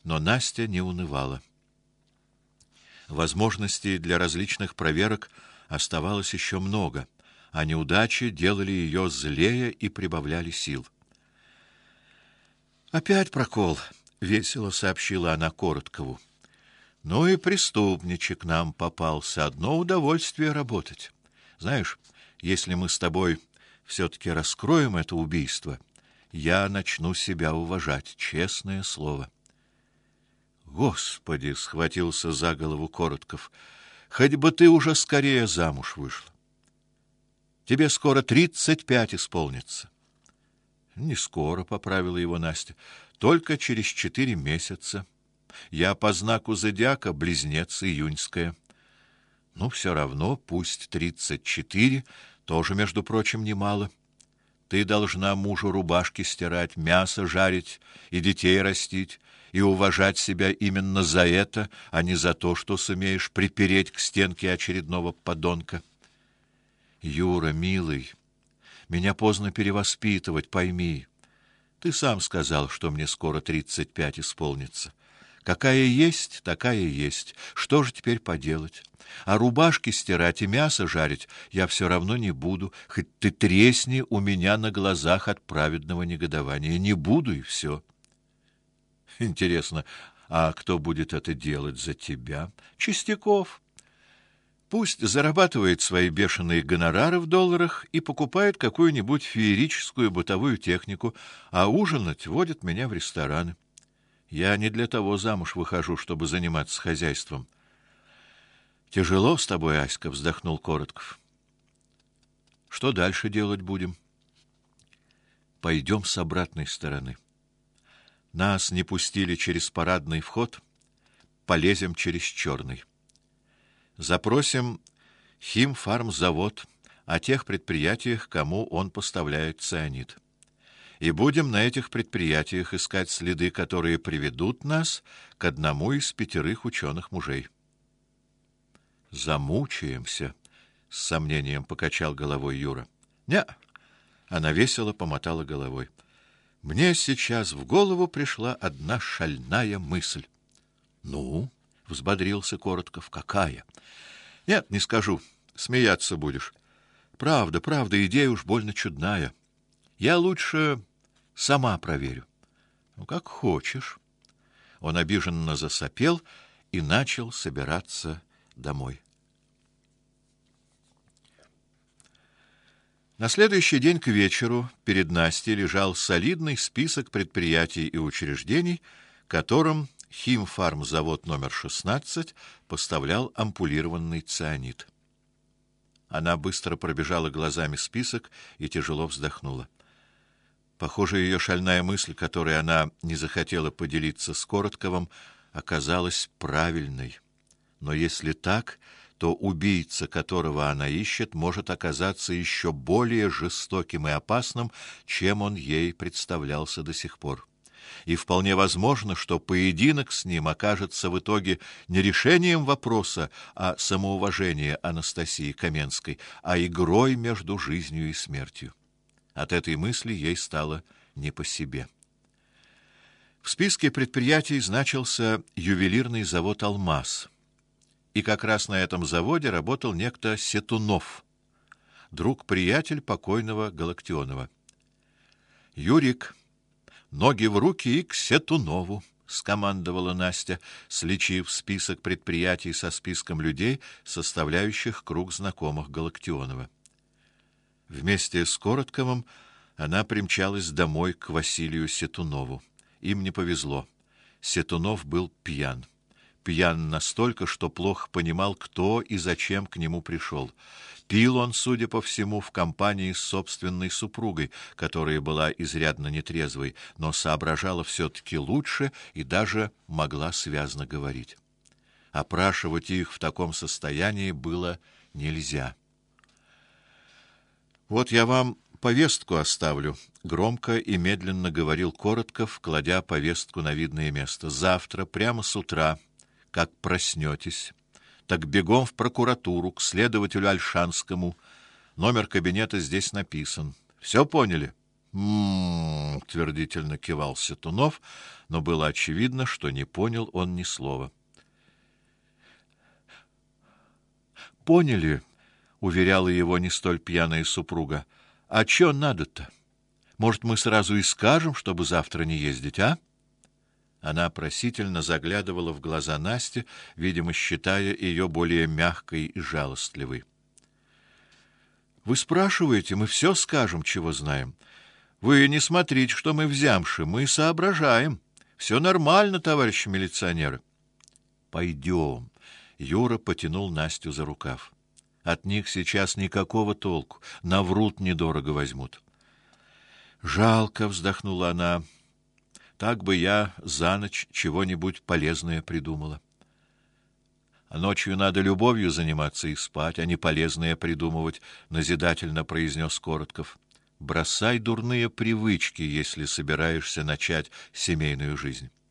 Но Настя не унывала. Возможностей для различных проверок оставалось еще много, а неудачи делали ее злее и прибавляли сил. «Опять прокол», — весело сообщила она Короткову. «Ну и преступничек нам попался. Одно удовольствие работать. Знаешь, если мы с тобой все-таки раскроем это убийство, я начну себя уважать, честное слово». «Господи!» — схватился за голову Коротков. «Хоть бы ты уже скорее замуж вышла. Тебе скоро 35 исполнится». «Не скоро», — поправила его Настя, — «только через 4 месяца. Я по знаку зодиака близнец июньская. Ну, все равно, пусть 34, тоже, между прочим, немало. Ты должна мужу рубашки стирать, мясо жарить и детей растить, и уважать себя именно за это, а не за то, что сумеешь припереть к стенке очередного подонка. Юра, милый, меня поздно перевоспитывать, пойми. Ты сам сказал, что мне скоро 35 исполнится. Какая есть, такая есть. Что же теперь поделать? А рубашки стирать и мясо жарить я все равно не буду, хоть ты тресни у меня на глазах от праведного негодования. Не буду, и все. Интересно, а кто будет это делать за тебя? Чистяков. Пусть зарабатывает свои бешеные гонорары в долларах и покупает какую-нибудь феерическую бытовую технику, а ужинать водит меня в рестораны. Я не для того замуж выхожу, чтобы заниматься хозяйством. Тяжело с тобой, Аська, вздохнул Коротков. Что дальше делать будем? Пойдем с обратной стороны. Нас не пустили через парадный вход, полезем через черный. Запросим химфармзавод о тех предприятиях, кому он поставляет цианид. И будем на этих предприятиях искать следы, которые приведут нас к одному из 5 ученых-мужей. Замучаемся, с сомнением покачал головой Юра. Не, она весело помотала головой. Мне сейчас в голову пришла одна шальная мысль. Ну, взбодрился Коротков. Какая? Нет, не скажу. Смеяться будешь. Правда, идея уж больно чудная. Я лучше сама проверю. Ну, как хочешь. Он обиженно засопел и начал собираться домой. На следующий день к вечеру перед Настей лежал солидный список предприятий и учреждений, которым химфармзавод номер 16 поставлял ампулированный цианид. Она быстро пробежала глазами список и тяжело вздохнула. Похоже, ее шальная мысль, которой она не захотела поделиться с Коротковым, оказалась правильной. Но если так, то убийца, которого она ищет, может оказаться еще более жестоким и опасным, чем он ей представлялся до сих пор. И вполне возможно, что поединок с ним окажется в итоге не решением вопроса о самоуважении Анастасии Каменской, а игрой между жизнью и смертью. От этой мысли ей стало не по себе. В списке предприятий значился ювелирный завод «Алмаз». И как раз на этом заводе работал некто Сетунов, друг-приятель покойного Галактионова. «Юрик, ноги в руки и к Сетунову», — скомандовала Настя, сличив список предприятий со списком людей, составляющих круг знакомых Галактионова. Вместе с Коротковым она примчалась домой к Василию Сетунову. Им не повезло. Сетунов был пьян. Пьян настолько, что плохо понимал, кто и зачем к нему пришел. Пил он, судя по всему, в компании с собственной супругой, которая была изрядно нетрезвой, но соображала все-таки лучше и даже могла связно говорить. Опрашивать их в таком состоянии было нельзя. «Вот я вам повестку оставлю», — громко и медленно говорил Коротков, кладя повестку на видное место. «Завтра, прямо с утра, как проснетесь, так бегом в прокуратуру, к следователю Ольшанскому. Номер кабинета здесь написан. Все поняли?» Твердительно кивал Сетунов, но было очевидно, что не понял он ни слова. Поняли, уверяла его не столь пьяная супруга. А чё надо-то? Может, мы сразу и скажем, чтобы завтра не ездить, а? Она просительно заглядывала в глаза Насти, видимо, считая ее более мягкой и жалостливой. Вы спрашиваете, мы все скажем, чего знаем. Вы не смотрите, что мы взямши, мы соображаем. Все нормально, товарищи милиционеры. Пойдем. Юра потянул Настю за рукав. От них сейчас никакого толку, наврут, недорого возьмут. Жалко, вздохнула она. Так бы я за ночь чего-нибудь полезное придумала. А ночью надо любовью заниматься и спать, а не полезное придумывать, назидательно произнес Коротков. Бросай дурные привычки, если собираешься начать семейную жизнь.